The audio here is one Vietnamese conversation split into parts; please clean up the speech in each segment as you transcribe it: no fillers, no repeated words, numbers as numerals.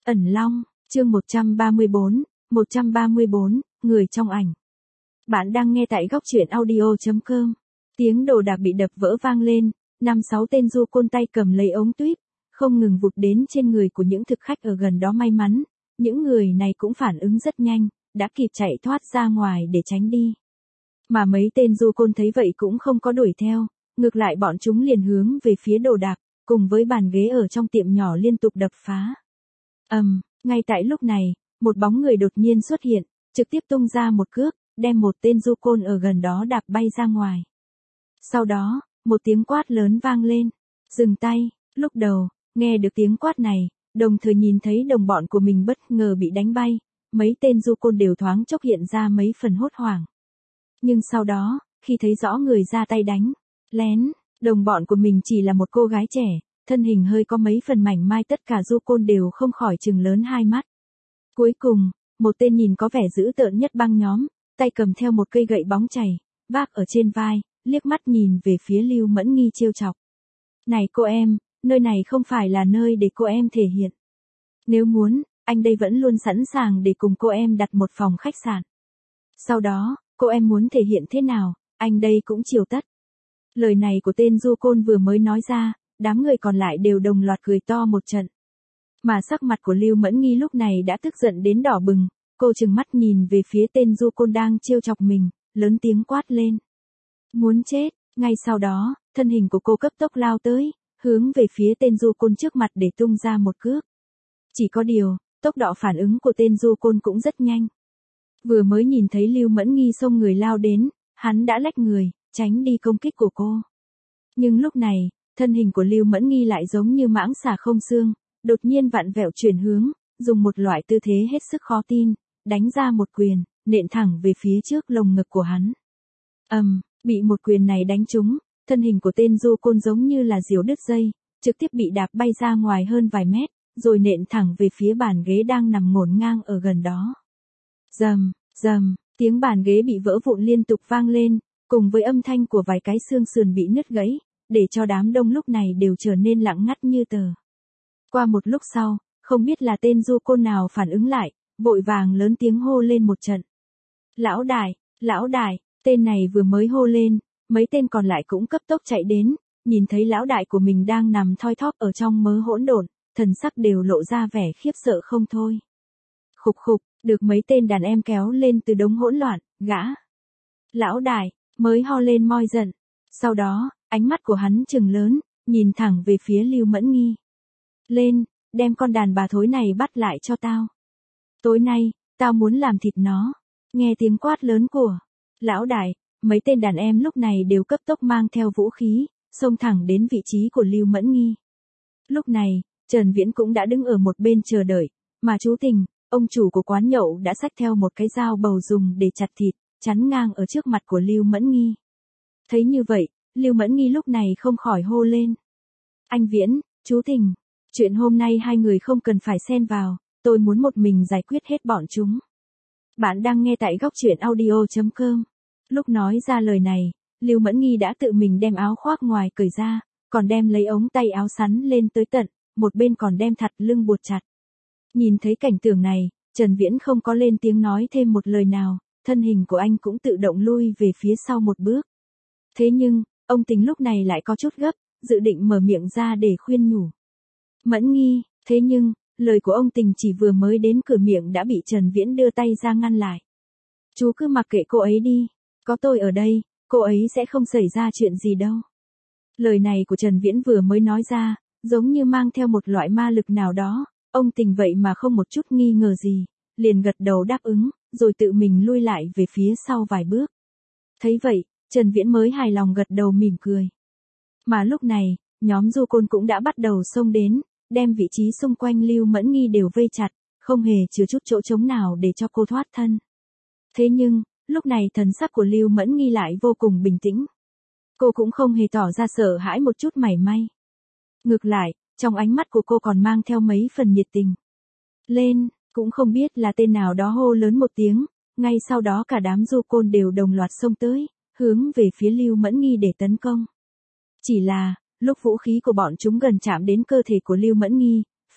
Ẩn Long, chương 134, người trong ảnh. Bạn đang nghe tại góc truyện audio.com. Tiếng đồ đạc bị đập vỡ vang lên, 5-6 tên du côn tay cầm lấy ống tuyếp, không ngừng vụt đến trên người của những thực khách ở gần đó. May mắn, những người này cũng phản ứng rất nhanh, đã kịp chạy thoát ra ngoài để tránh đi. Mà mấy tên du côn thấy vậy cũng không có đuổi theo, ngược lại bọn chúng liền hướng về phía đồ đạc, cùng với bàn ghế ở trong tiệm nhỏ liên tục đập phá. Ngay tại lúc này, một bóng người đột nhiên xuất hiện, trực tiếp tung ra một cước, đem một tên du côn ở gần đó đạp bay ra ngoài. Sau đó, một tiếng quát lớn vang lên, dừng tay. Lúc đầu, nghe được tiếng quát này, đồng thời nhìn thấy đồng bọn của mình bất ngờ bị đánh bay, mấy tên du côn đều thoáng chốc hiện ra mấy phần hốt hoảng. Nhưng sau đó, khi thấy rõ người ra tay đánh, lén, đồng bọn của mình chỉ là một cô gái trẻ, thân hình hơi có mấy phần mảnh mai, tất cả du côn đều không khỏi trừng lớn hai mắt. Cuối cùng, một tên nhìn có vẻ dữ tợn nhất băng nhóm, tay cầm theo một cây gậy bóng chày, vác ở trên vai, liếc mắt nhìn về phía Lưu Mẫn Nghi trêu chọc. Này cô em, nơi này không phải là nơi để cô em thể hiện. Nếu muốn, anh đây vẫn luôn sẵn sàng để cùng cô em đặt một phòng khách sạn. Sau đó, cô em muốn thể hiện thế nào, anh đây cũng chiều tất. Lời này của tên du côn vừa mới nói ra, đám người còn lại đều đồng loạt cười to một trận. Mà sắc mặt của Lưu Mẫn Nghi lúc này đã tức giận đến đỏ bừng, cô trừng mắt nhìn về phía tên du côn đang trêu chọc mình, lớn tiếng quát lên. Muốn chết, ngay sau đó, thân hình của cô cấp tốc lao tới, hướng về phía tên du côn trước mặt để tung ra một cước. Chỉ có điều, tốc độ phản ứng của tên du côn cũng rất nhanh. Vừa mới nhìn thấy Lưu Mẫn Nghi xông người lao đến, hắn đã lách người, tránh đi công kích của cô. Nhưng lúc này, thân hình của Lưu Mẫn Nghi lại giống như mãng xà không xương, đột nhiên vặn vẹo chuyển hướng, dùng một loại tư thế hết sức khó tin, đánh ra một quyền, nện thẳng về phía trước lồng ngực của hắn. Bị một quyền này đánh trúng, thân hình của tên du côn giống như là diều đứt dây, trực tiếp bị đạp bay ra ngoài hơn vài mét, rồi nện thẳng về phía bàn ghế đang nằm ngổn ngang ở gần đó. Rầm, rầm, tiếng bàn ghế bị vỡ vụn liên tục vang lên, cùng với âm thanh của vài cái xương sườn bị nứt gãy, để cho đám đông lúc này đều trở nên lặng ngắt như tờ. Qua một lúc sau, không biết là tên du côn nào phản ứng lại, vội vàng lớn tiếng hô lên một trận. Lão đại, tên này vừa mới hô lên, mấy tên còn lại cũng cấp tốc chạy đến, nhìn thấy lão đại của mình đang nằm thoi thóp ở trong mớ hỗn độn, thần sắc đều lộ ra vẻ khiếp sợ không thôi. Khục khục, được mấy tên đàn em kéo lên từ đống hỗn loạn, gã. Lão đại, mới ho lên moi giận. Sau đó, ánh mắt của hắn trừng lớn, nhìn thẳng về phía Lưu Mẫn Nghi. Lên, đem con đàn bà thối này bắt lại cho tao. Tối nay, tao muốn làm thịt nó. Nghe tiếng quát lớn của lão đại, mấy tên đàn em lúc này đều cấp tốc mang theo vũ khí, xông thẳng đến vị trí của Lưu Mẫn Nghi. Lúc này, Trần Viễn cũng đã đứng ở một bên chờ đợi, mà chú Tình, ông chủ của quán nhậu đã xách theo một cái dao bầu dùng để chặt thịt, chắn ngang ở trước mặt của Lưu Mẫn Nghi. Thấy như vậy, Lưu Mẫn Nghi lúc này không khỏi hô lên. Anh Viễn, chú Tình, chuyện hôm nay hai người không cần phải xen vào, tôi muốn một mình giải quyết hết bọn chúng. Bạn đang nghe tại góc truyện audio.com. Lúc nói ra lời này, Lưu Mẫn Nghi đã tự mình đem áo khoác ngoài cởi ra, còn đem lấy ống tay áo sắn lên tới tận, một bên còn đem thắt lưng buộc chặt. Nhìn thấy cảnh tượng này, Trần Viễn không có lên tiếng nói thêm một lời nào, thân hình của anh cũng tự động lui về phía sau một bước. Thế nhưng, ông Tình lúc này lại có chút gấp, dự định mở miệng ra để khuyên nhủ. Mẫn Nghi, thế nhưng, lời của ông Tình chỉ vừa mới đến cửa miệng đã bị Trần Viễn đưa tay ra ngăn lại. Chú cứ mặc kệ cô ấy đi, có tôi ở đây, cô ấy sẽ không xảy ra chuyện gì đâu. Lời này của Trần Viễn vừa mới nói ra, giống như mang theo một loại ma lực nào đó, ông Tình vậy mà không một chút nghi ngờ gì, liền gật đầu đáp ứng, rồi tự mình lui lại về phía sau vài bước. Thấy vậy, Trần Viễn mới hài lòng gật đầu mỉm cười. Mà lúc này, nhóm du côn cũng đã bắt đầu xông đến, đem vị trí xung quanh Lưu Mẫn Nghi đều vây chặt, không hề chừa chút chỗ trống nào để cho cô thoát thân. Thế nhưng, lúc này thần sắc của Lưu Mẫn Nghi lại vô cùng bình tĩnh. Cô cũng không hề tỏ ra sợ hãi một chút mảy may. Ngược lại, trong ánh mắt của cô còn mang theo mấy phần nhiệt tình. Lên, cũng không biết là tên nào đó hô lớn một tiếng, ngay sau đó cả đám du côn đều đồng loạt xông tới, hướng về phía Lưu Mẫn Nghi để tấn công. Chỉ là, lúc vũ khí của bọn chúng gần chạm đến cơ thể của Lưu Mẫn Nghi,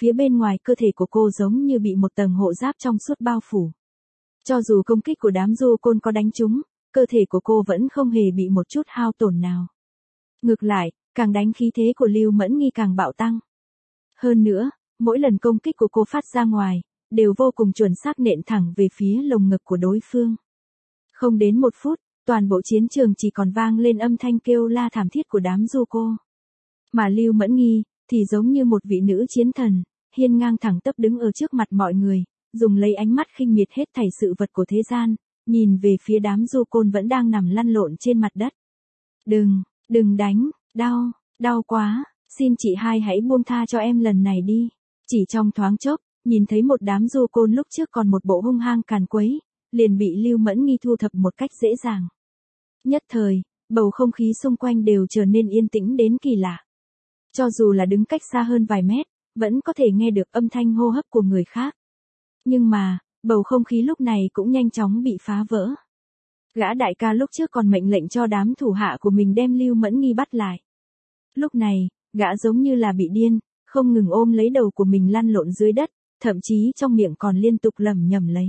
Phía bên ngoài cơ thể của cô giống như bị một tầng hộ giáp trong suốt bao phủ. Cho dù công kích của đám du côn có đánh trúng, cơ thể của cô vẫn không hề bị một chút hao tổn nào. Ngược lại, càng đánh khí thế của Lưu Mẫn Nghi càng bạo tăng. Hơn nữa, mỗi lần công kích của cô phát ra ngoài, đều vô cùng chuẩn xác nện thẳng về phía lồng ngực của đối phương. Không đến 1 phút, toàn bộ chiến trường chỉ còn vang lên âm thanh kêu la thảm thiết của đám du cô. Mà Lưu Mẫn Nghi, thì giống như một vị nữ chiến thần, hiên ngang thẳng tắp đứng ở trước mặt mọi người, dùng lấy ánh mắt khinh miệt hết thảy sự vật của thế gian, nhìn về phía đám du côn vẫn đang nằm lăn lộn trên mặt đất. Đừng đánh, đau quá, xin chị hai hãy buông tha cho em lần này đi. Chỉ trong thoáng chốc, nhìn thấy một đám du côn lúc trước còn một bộ hung hăng càn quấy, liền bị Lưu Mẫn Nghi thu thập một cách dễ dàng. Nhất thời, bầu không khí xung quanh đều trở nên yên tĩnh đến kỳ lạ. Cho dù là đứng cách xa hơn vài mét, vẫn có thể nghe được âm thanh hô hấp của người khác. Nhưng mà, bầu không khí lúc này cũng nhanh chóng bị phá vỡ. Gã đại ca lúc trước còn mệnh lệnh cho đám thủ hạ của mình đem Lưu Mẫn Nghi bắt lại. Lúc này, gã giống như là bị điên, không ngừng ôm lấy đầu của mình lăn lộn dưới đất, thậm chí trong miệng còn liên tục lẩm nhẩm lấy.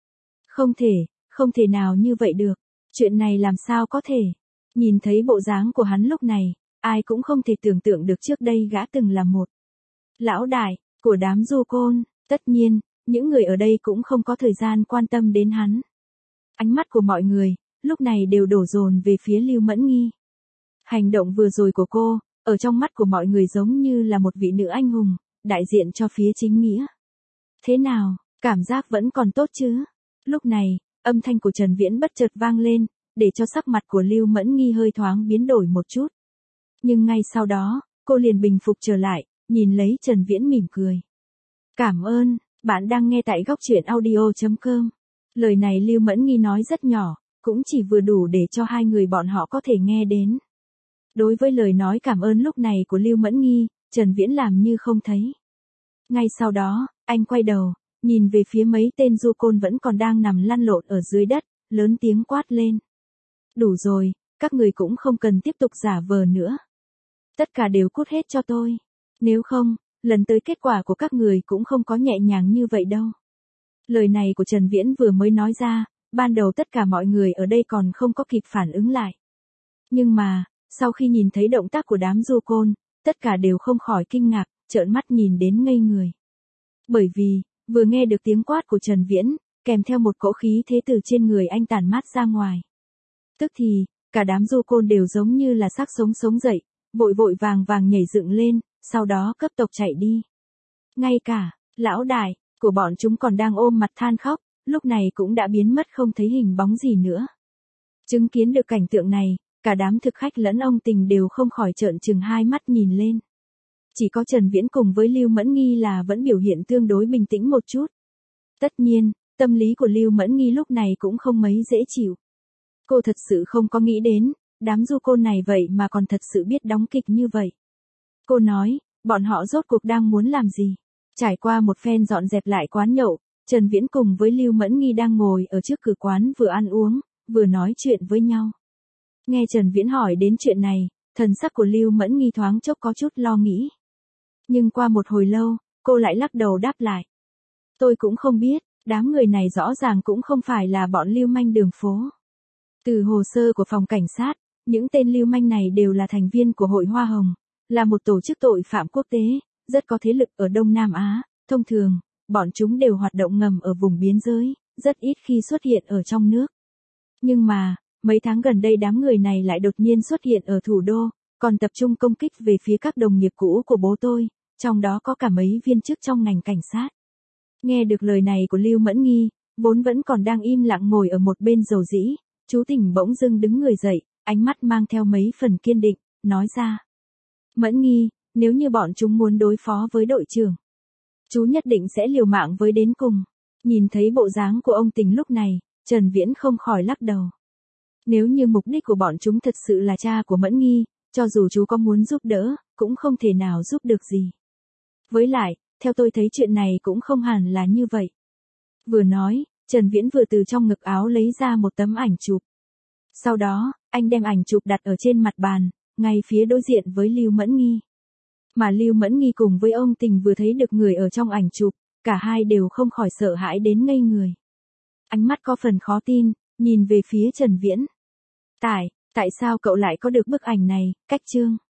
Không thể nào như vậy được, chuyện này làm sao có thể. Nhìn thấy bộ dáng của hắn lúc này, ai cũng không thể tưởng tượng được trước đây gã từng là một lão đại của đám du côn. Tất nhiên, những người ở đây cũng không có thời gian quan tâm đến hắn. Ánh mắt của mọi người, lúc này đều đổ dồn về phía Lưu Mẫn Nghi. Hành động vừa rồi của cô, ở trong mắt của mọi người giống như là một vị nữ anh hùng, đại diện cho phía chính nghĩa. Thế nào, cảm giác vẫn còn tốt chứ? Lúc này, âm thanh của Trần Viễn bất chợt vang lên, để cho sắc mặt của Lưu Mẫn Nghi hơi thoáng biến đổi một chút. Nhưng ngay sau đó, cô liền bình phục trở lại, nhìn lấy Trần Viễn mỉm cười. Cảm ơn, bạn đang nghe tại góc truyện audio.com. Lời này Lưu Mẫn Nghi nói rất nhỏ, cũng chỉ vừa đủ để cho hai người bọn họ có thể nghe đến. Đối với lời nói cảm ơn lúc này của Lưu Mẫn Nghi, Trần Viễn làm như không thấy. Ngay sau đó, anh quay đầu, nhìn về phía mấy tên du côn vẫn còn đang nằm lăn lộn ở dưới đất, lớn tiếng quát lên. Đủ rồi, các người cũng không cần tiếp tục giả vờ nữa. Tất cả đều cút hết cho tôi. Nếu không, lần tới kết quả của các người cũng không có nhẹ nhàng như vậy đâu. Lời này của Trần Viễn vừa mới nói ra, ban đầu tất cả mọi người ở đây còn không có kịp phản ứng lại. Nhưng mà, sau khi nhìn thấy động tác của đám du côn, tất cả đều không khỏi kinh ngạc, trợn mắt nhìn đến ngây người. Bởi vì, vừa nghe được tiếng quát của Trần Viễn, kèm theo một cỗ khí thế từ trên người anh tản mát ra ngoài. Tức thì, cả đám du côn đều giống như là xác sống sống dậy, vội vội vàng vàng nhảy dựng lên, sau đó cấp tốc chạy đi. Ngay cả, lão đại của bọn chúng còn đang ôm mặt than khóc, lúc này cũng đã biến mất không thấy hình bóng gì nữa. Chứng kiến được cảnh tượng này, cả đám thực khách lẫn ông Tình đều không khỏi trợn trừng hai mắt nhìn lên. Chỉ có Trần Viễn cùng với Lưu Mẫn Nghi là vẫn biểu hiện tương đối bình tĩnh một chút. Tất nhiên, tâm lý của Lưu Mẫn Nghi lúc này cũng không mấy dễ chịu. Cô thật sự không có nghĩ đến, đám du côn này vậy mà còn thật sự biết đóng kịch như vậy. Cô nói, bọn họ rốt cuộc đang muốn làm gì? Trải qua một phen dọn dẹp lại quán nhậu, Trần Viễn cùng với Lưu Mẫn Nghi đang ngồi ở trước cửa quán vừa ăn uống, vừa nói chuyện với nhau. Nghe Trần Viễn hỏi đến chuyện này, thần sắc của Lưu Mẫn Nghi thoáng chốc có chút lo nghĩ. Nhưng qua một hồi lâu, cô lại lắc đầu đáp lại. Tôi cũng không biết, đám người này rõ ràng cũng không phải là bọn lưu manh đường phố. Từ hồ sơ của phòng cảnh sát, những tên lưu manh này đều là thành viên của Hội Hoa Hồng, là một tổ chức tội phạm quốc tế, rất có thế lực ở Đông Nam Á. Thông thường, bọn chúng đều hoạt động ngầm ở vùng biên giới, rất ít khi xuất hiện ở trong nước. Nhưng mà, mấy tháng gần đây đám người này lại đột nhiên xuất hiện ở thủ đô, còn tập trung công kích về phía các đồng nghiệp cũ của bố tôi, trong đó có cả mấy viên chức trong ngành cảnh sát. Nghe được lời này của Lưu Mẫn Nghi, vốn vẫn còn đang im lặng ngồi ở một bên dầu dĩ, chú Tình bỗng dưng đứng người dậy, ánh mắt mang theo mấy phần kiên định, nói ra. Mẫn Nghi, nếu như bọn chúng muốn đối phó với đội trưởng, chú nhất định sẽ liều mạng với đến cùng. Nhìn thấy bộ dáng của ông Tình lúc này, Trần Viễn không khỏi lắc đầu. Nếu như mục đích của bọn chúng thật sự là cha của Mẫn Nghi, cho dù chú có muốn giúp đỡ, cũng không thể nào giúp được gì. Với lại, theo tôi thấy chuyện này cũng không hẳn là như vậy. Vừa nói, Trần Viễn vừa từ trong ngực áo lấy ra một tấm ảnh chụp. Sau đó, anh đem ảnh chụp đặt ở trên mặt bàn, ngay phía đối diện với Lưu Mẫn Nghi. Mà Lưu Mẫn Nghi cùng với ông Tình vừa thấy được người ở trong ảnh chụp, cả hai đều không khỏi sợ hãi đến ngây người. Ánh mắt có phần khó tin, nhìn về phía Trần Viễn. Tại sao cậu lại có được bức ảnh này, Cách Chương?